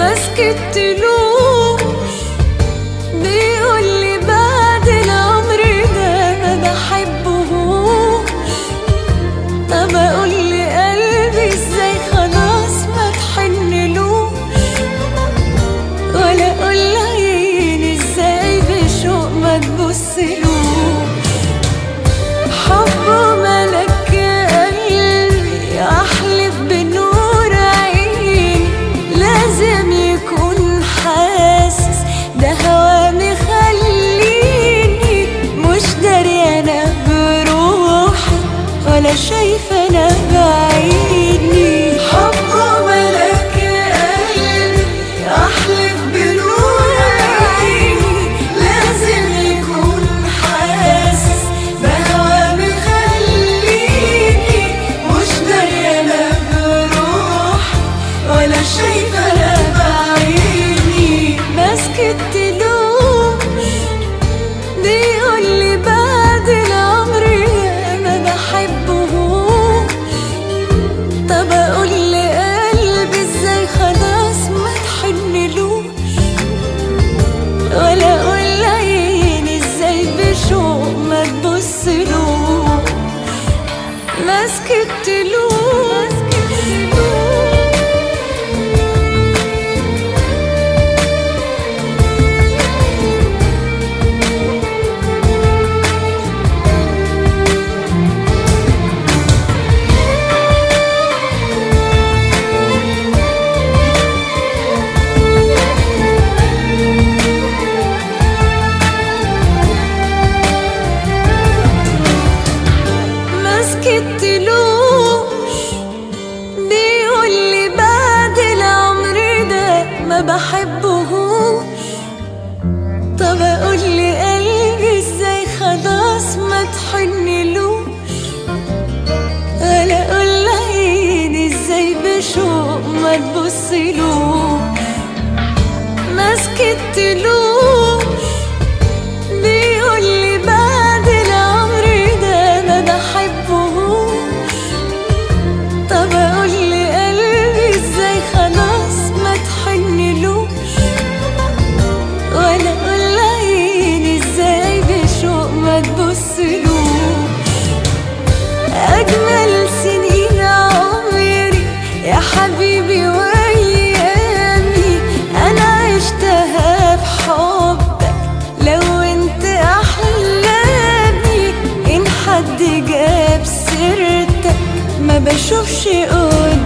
ما سكتلوش، بيقولي بعد العمر ده ما بحبهوش. طب اقولي قلبي ازاي خلاص ما تحنلوش، ولا اقول عيني ازاي بشوق ما تبصلوش. حبه ملك يا قلبي، احلف بنور عيني لازم يكون حاسس، ده هوا مخليني مش دريانة بروحي ولا شايفة انا بعيني. حبه ملك يا قلبي، احلف بنور عيني لازم يكون حاسس، ده هوا مخليني مش دريانة بروحي ولا شايفة انا بعيني. ما سكتلوش، بيقولي بعد العمر ما بحبهوش. طب اقولي قلبي ازاي خلاص ما تحنلوش، ولا اقول عيني ازاي بشوق ما تبصلوش. ما سكتلوش. ما سكتلوش، بيقولي بعد العمر ده ما بحبهوش. طب اقولي قلبي ازاي خلاص ما تحنلوش، ولا اقول عيني ازاي بشوق ما تبصلوش. ما سكتلوش، بيقولي بعد العمر ده ما بحبهوش. طب اقولي قلبي ازاي خلاص ما تحنلوش، ولا اقول عيني ازاي بشوق ما تبصلوش. اجمل سنين عمري يا حبيبي وايامي انا عشتها بحبك، لو انت احلامي ان حد جاب سيرتك ما بشوفش قدامي.